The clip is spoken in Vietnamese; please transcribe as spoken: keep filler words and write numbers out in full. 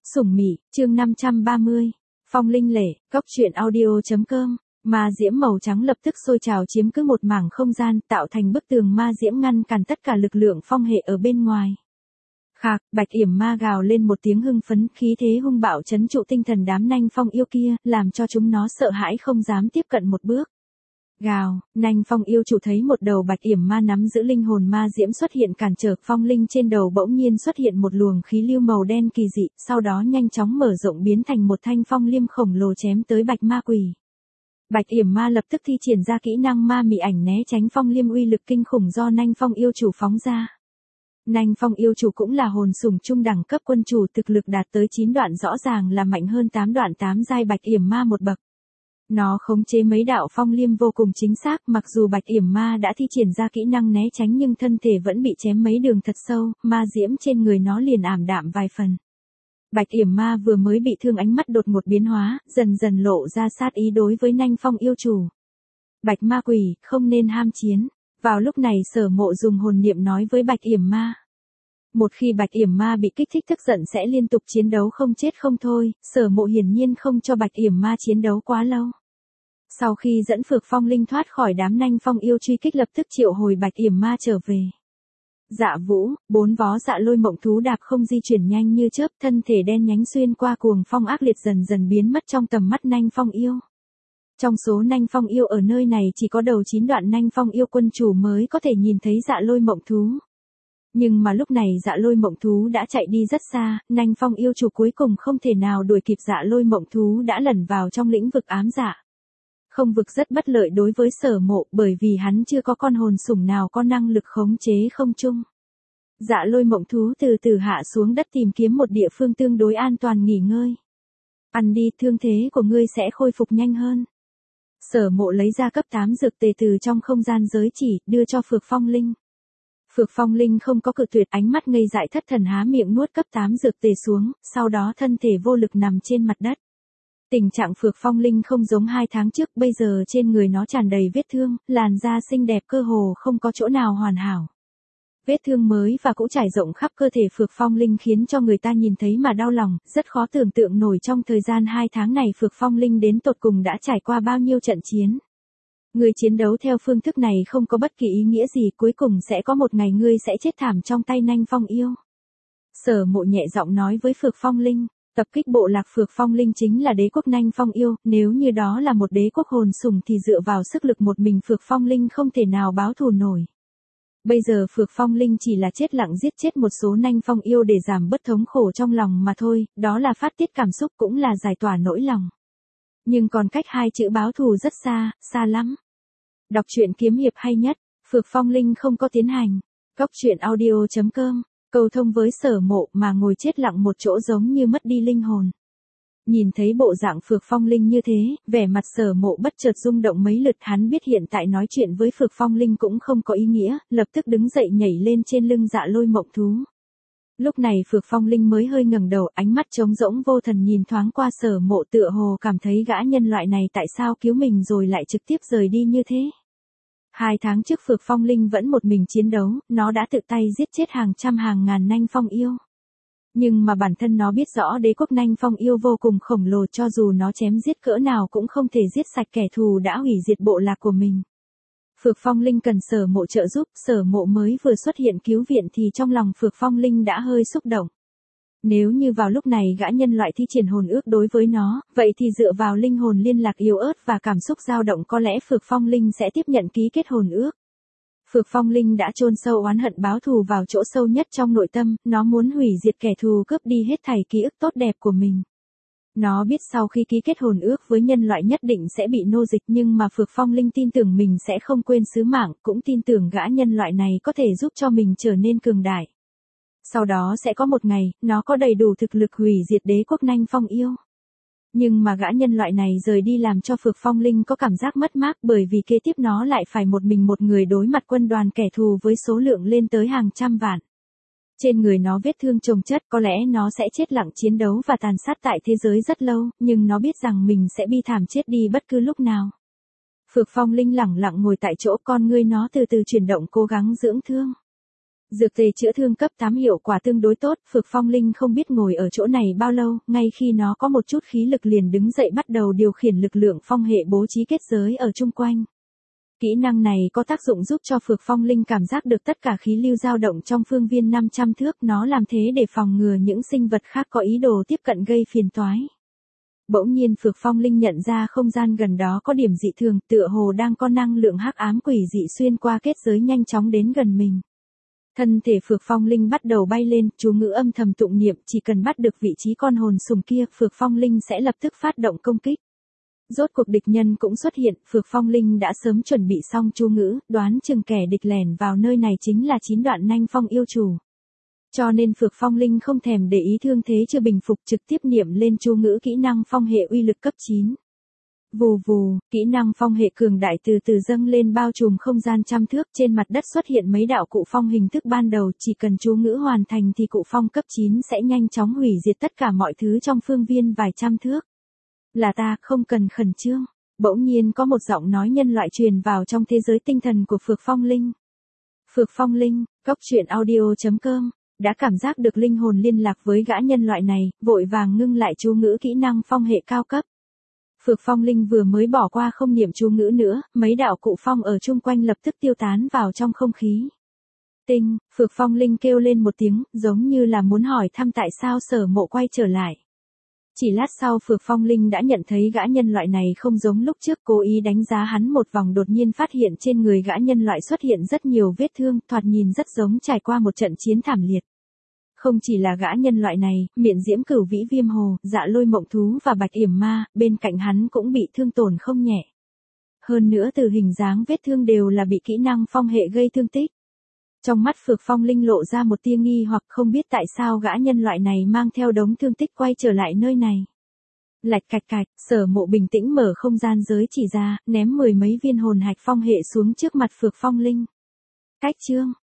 Sủng Mị, chương năm trăm ba mươi. Phong Linh Lệ, Cốc truyện audio.com. Ma diễm màu trắng lập tức sôi trào chiếm cứ một mảng không gian, tạo thành bức tường ma diễm ngăn cản tất cả lực lượng phong hệ ở bên ngoài. Khạc, Bạch Yểm Ma gào lên một tiếng hưng phấn, khí thế hung bạo trấn trụ tinh thần đám nanh phong yêu kia, làm cho chúng nó sợ hãi không dám tiếp cận một bước. Gào, nanh phong yêu chủ thấy một đầu Bạch Yểm Ma nắm giữ linh hồn ma diễm xuất hiện cản trở, phong linh trên đầu bỗng nhiên xuất hiện một luồng khí lưu màu đen kỳ dị, sau đó nhanh chóng mở rộng biến thành một thanh phong liêm khổng lồ chém tới Bạch Ma Quỷ. Bạch Yểm Ma lập tức thi triển ra kỹ năng ma mị ảnh né tránh phong liêm uy lực kinh khủng do nanh phong yêu chủ phóng ra. Nanh phong yêu chủ cũng là hồn sủng trung đẳng cấp quân chủ, thực lực đạt tới chín đoạn, rõ ràng là mạnh hơn tám đoạn tám giai Bạch Yểm Ma một bậc. Nó khống chế mấy đạo phong liêm vô cùng chính xác, mặc dù Bạch Yểm Ma đã thi triển ra kỹ năng né tránh nhưng thân thể vẫn bị chém mấy đường thật sâu, ma diễm trên người nó liền ảm đạm vài phần. Bạch Yểm Ma vừa mới bị thương, ánh mắt đột ngột biến hóa, dần dần lộ ra sát ý đối với nanh phong yêu chủ. Bạch Ma Quỷ, không nên ham chiến. Vào lúc này Sở Mộ dùng hồn niệm nói với Bạch Yểm Ma. Một khi Bạch Yểm Ma bị kích thích tức giận sẽ liên tục chiến đấu không chết không thôi, Sở Mộ hiển nhiên không cho Bạch Yểm Ma chiến đấu quá lâu. Sau khi dẫn Phược Phong Linh thoát khỏi đám nanh phong yêu truy kích, lập tức triệu hồi Bạch Yểm Ma trở về. Dạ Vũ, bốn vó dạ lôi mộng thú đạp không di chuyển nhanh như chớp, thân thể đen nhánh xuyên qua cuồng phong ác liệt dần dần biến mất trong tầm mắt nanh phong yêu. Trong số nanh phong yêu ở nơi này chỉ có đầu chín đoạn nanh phong yêu quân chủ mới có thể nhìn thấy dạ lôi mộng thú. Nhưng mà lúc này dạ lôi mộng thú đã chạy đi rất xa, nanh phong yêu chủ cuối cùng không thể nào đuổi kịp, dạ lôi mộng thú đã lẩn vào trong lĩnh vực ám dạ. Không vực rất bất lợi đối với Sở Mộ, bởi vì hắn chưa có con hồn sủng nào có năng lực khống chế không trung. Dạ lôi mộng thú từ từ hạ xuống đất tìm kiếm một địa phương tương đối an toàn nghỉ ngơi. Ăn đi, thương thế của ngươi sẽ khôi phục nhanh hơn. Sở Mộ lấy ra cấp tám dược tề từ trong không gian giới chỉ, đưa cho Phược Phong Linh. Phược Phong Linh không có cự tuyệt, ánh mắt ngây dại thất thần há miệng nuốt cấp tám dược tề xuống, sau đó thân thể vô lực nằm trên mặt đất. Tình trạng Phược Phong Linh không giống hai tháng trước, bây giờ trên người nó tràn đầy vết thương, làn da xinh đẹp cơ hồ không có chỗ nào hoàn hảo. Vết thương mới và cũ trải rộng khắp cơ thể Phược Phong Linh khiến cho người ta nhìn thấy mà đau lòng, rất khó tưởng tượng nổi trong thời gian hai tháng này Phược Phong Linh đến tột cùng đã trải qua bao nhiêu trận chiến. Người chiến đấu theo phương thức này không có bất kỳ ý nghĩa gì, cuối cùng sẽ có một ngày ngươi sẽ chết thảm trong tay nanh phong yêu. Sở Mộ nhẹ giọng nói với Phược Phong Linh. Tập kích bộ lạc Phược Phong Linh chính là đế quốc nanh phong yêu, nếu như đó là một đế quốc hồn sủng thì dựa vào sức lực một mình Phược Phong Linh không thể nào báo thù nổi. Bây giờ Phược Phong Linh chỉ là chết lặng giết chết một số nanh phong yêu để giảm bớt thống khổ trong lòng mà thôi, đó là phát tiết cảm xúc cũng là giải tỏa nỗi lòng. Nhưng còn cách hai chữ báo thù rất xa, xa lắm. Đọc truyện kiếm hiệp hay nhất, Phược Phong Linh không có tiến hành. Cốc truyện audio.com. Cầu thông với Sở Mộ mà ngồi chết lặng một chỗ giống như mất đi linh hồn. Nhìn thấy bộ dạng Phược Phong Linh như thế, vẻ mặt Sở Mộ bất chợt rung động mấy lượt, hắn biết hiện tại nói chuyện với Phược Phong Linh cũng không có ý nghĩa, lập tức đứng dậy nhảy lên trên lưng dạ lôi mộng thú. Lúc này Phược Phong Linh mới hơi ngẩng đầu, ánh mắt trống rỗng vô thần nhìn thoáng qua Sở Mộ, tựa hồ cảm thấy gã nhân loại này tại sao cứu mình rồi lại trực tiếp rời đi như thế. Hai tháng trước Phược Phong Linh vẫn một mình chiến đấu, nó đã tự tay giết chết hàng trăm hàng ngàn nanh phong yêu. Nhưng mà bản thân nó biết rõ đế quốc nanh phong yêu vô cùng khổng lồ, cho dù nó chém giết cỡ nào cũng không thể giết sạch kẻ thù đã hủy diệt bộ lạc của mình. Phược Phong Linh cần Sở Mộ trợ giúp, Sở Mộ mới vừa xuất hiện cứu viện thì trong lòng Phược Phong Linh đã hơi xúc động. Nếu như vào lúc này gã nhân loại thi triển hồn ước đối với nó, vậy thì dựa vào linh hồn liên lạc yếu ớt và cảm xúc dao động có lẽ Phược Phong Linh sẽ tiếp nhận ký kết hồn ước. Phược Phong Linh đã chôn sâu oán hận báo thù vào chỗ sâu nhất trong nội tâm, nó muốn hủy diệt kẻ thù, cướp đi hết thảy ký ức tốt đẹp của mình. Nó biết sau khi ký kết hồn ước với nhân loại nhất định sẽ bị nô dịch, nhưng mà Phược Phong Linh tin tưởng mình sẽ không quên sứ mạng, cũng tin tưởng gã nhân loại này có thể giúp cho mình trở nên cường đại. Sau đó sẽ có một ngày, nó có đầy đủ thực lực hủy diệt đế quốc nanh phong yêu. Nhưng mà gã nhân loại này rời đi làm cho Phược Phong Linh có cảm giác mất mát, bởi vì kế tiếp nó lại phải một mình một người đối mặt quân đoàn kẻ thù với số lượng lên tới hàng trăm vạn. Trên người nó vết thương chồng chất, có lẽ nó sẽ chết lặng chiến đấu và tàn sát tại thế giới rất lâu, nhưng nó biết rằng mình sẽ bi thảm chết đi bất cứ lúc nào. Phược Phong Linh lẳng lặng ngồi tại chỗ, con ngươi nó từ từ chuyển động cố gắng dưỡng thương. Dược tề chữa thương cấp tám hiệu quả tương đối tốt, Phược Phong Linh không biết ngồi ở chỗ này bao lâu, ngay khi nó có một chút khí lực liền đứng dậy bắt đầu điều khiển lực lượng phong hệ bố trí kết giới ở chung quanh. Kỹ năng này có tác dụng giúp cho Phược Phong Linh cảm giác được tất cả khí lưu dao động trong phương viên năm trăm thước, nó làm thế để phòng ngừa những sinh vật khác có ý đồ tiếp cận gây phiền toái. Bỗng nhiên Phược Phong Linh nhận ra không gian gần đó có điểm dị thường, tựa hồ đang có năng lượng hắc ám quỷ dị xuyên qua kết giới nhanh chóng đến gần mình. Thân thể Phược Phong Linh bắt đầu bay lên, chú ngữ âm thầm tụng niệm, chỉ cần bắt được vị trí con hồn sùng kia, Phược Phong Linh sẽ lập tức phát động công kích. Rốt cuộc địch nhân cũng xuất hiện, Phược Phong Linh đã sớm chuẩn bị xong chú ngữ, đoán chừng kẻ địch lẻn vào nơi này chính là chín đoạn nanh phong yêu chủ. Cho nên Phược Phong Linh không thèm để ý thương thế chưa bình phục, trực tiếp niệm lên chú ngữ kỹ năng phong hệ uy lực cấp chín. Vù vù, kỹ năng phong hệ cường đại từ từ dâng lên bao trùm không gian trăm thước, trên mặt đất xuất hiện mấy đạo cụ phong hình thức ban đầu, chỉ cần chú ngữ hoàn thành thì cụ phong cấp chín sẽ nhanh chóng hủy diệt tất cả mọi thứ trong phương viên vài trăm thước. Là ta, không cần khẩn trương. Bỗng nhiên có một giọng nói nhân loại truyền vào trong thế giới tinh thần của Phược Phong Linh. Phược Phong Linh, góc truyện audio chấm com, đã cảm giác được linh hồn liên lạc với gã nhân loại này, vội vàng ngưng lại chú ngữ kỹ năng phong hệ cao cấp. Phược Phong Linh vừa mới bỏ qua không niệm chú ngữ nữa, mấy đạo cụ phong ở chung quanh lập tức tiêu tán vào trong không khí. Tinh, Phược Phong Linh kêu lên một tiếng, giống như là muốn hỏi thăm tại sao Sở Mộ quay trở lại. Chỉ lát sau Phược Phong Linh đã nhận thấy gã nhân loại này không giống lúc trước, cố ý đánh giá hắn một vòng, đột nhiên phát hiện trên người gã nhân loại xuất hiện rất nhiều vết thương, thoạt nhìn rất giống trải qua một trận chiến thảm liệt. Không chỉ là gã nhân loại này, Miện Diễm Cửu Vĩ Viêm Hồ, Dạ Lôi Mộng Thú và Bạch Yểm Ma, bên cạnh hắn cũng bị thương tổn không nhẹ. Hơn nữa từ hình dáng vết thương đều là bị kỹ năng phong hệ gây thương tích. Trong mắt Phược Phong Linh lộ ra một tia nghi hoặc, không biết tại sao gã nhân loại này mang theo đống thương tích quay trở lại nơi này. Lạch cạch cạch, Sở Mộ bình tĩnh mở không gian giới chỉ ra, ném mười mấy viên hồn hạch phong hệ xuống trước mặt Phược Phong Linh. Cách chương,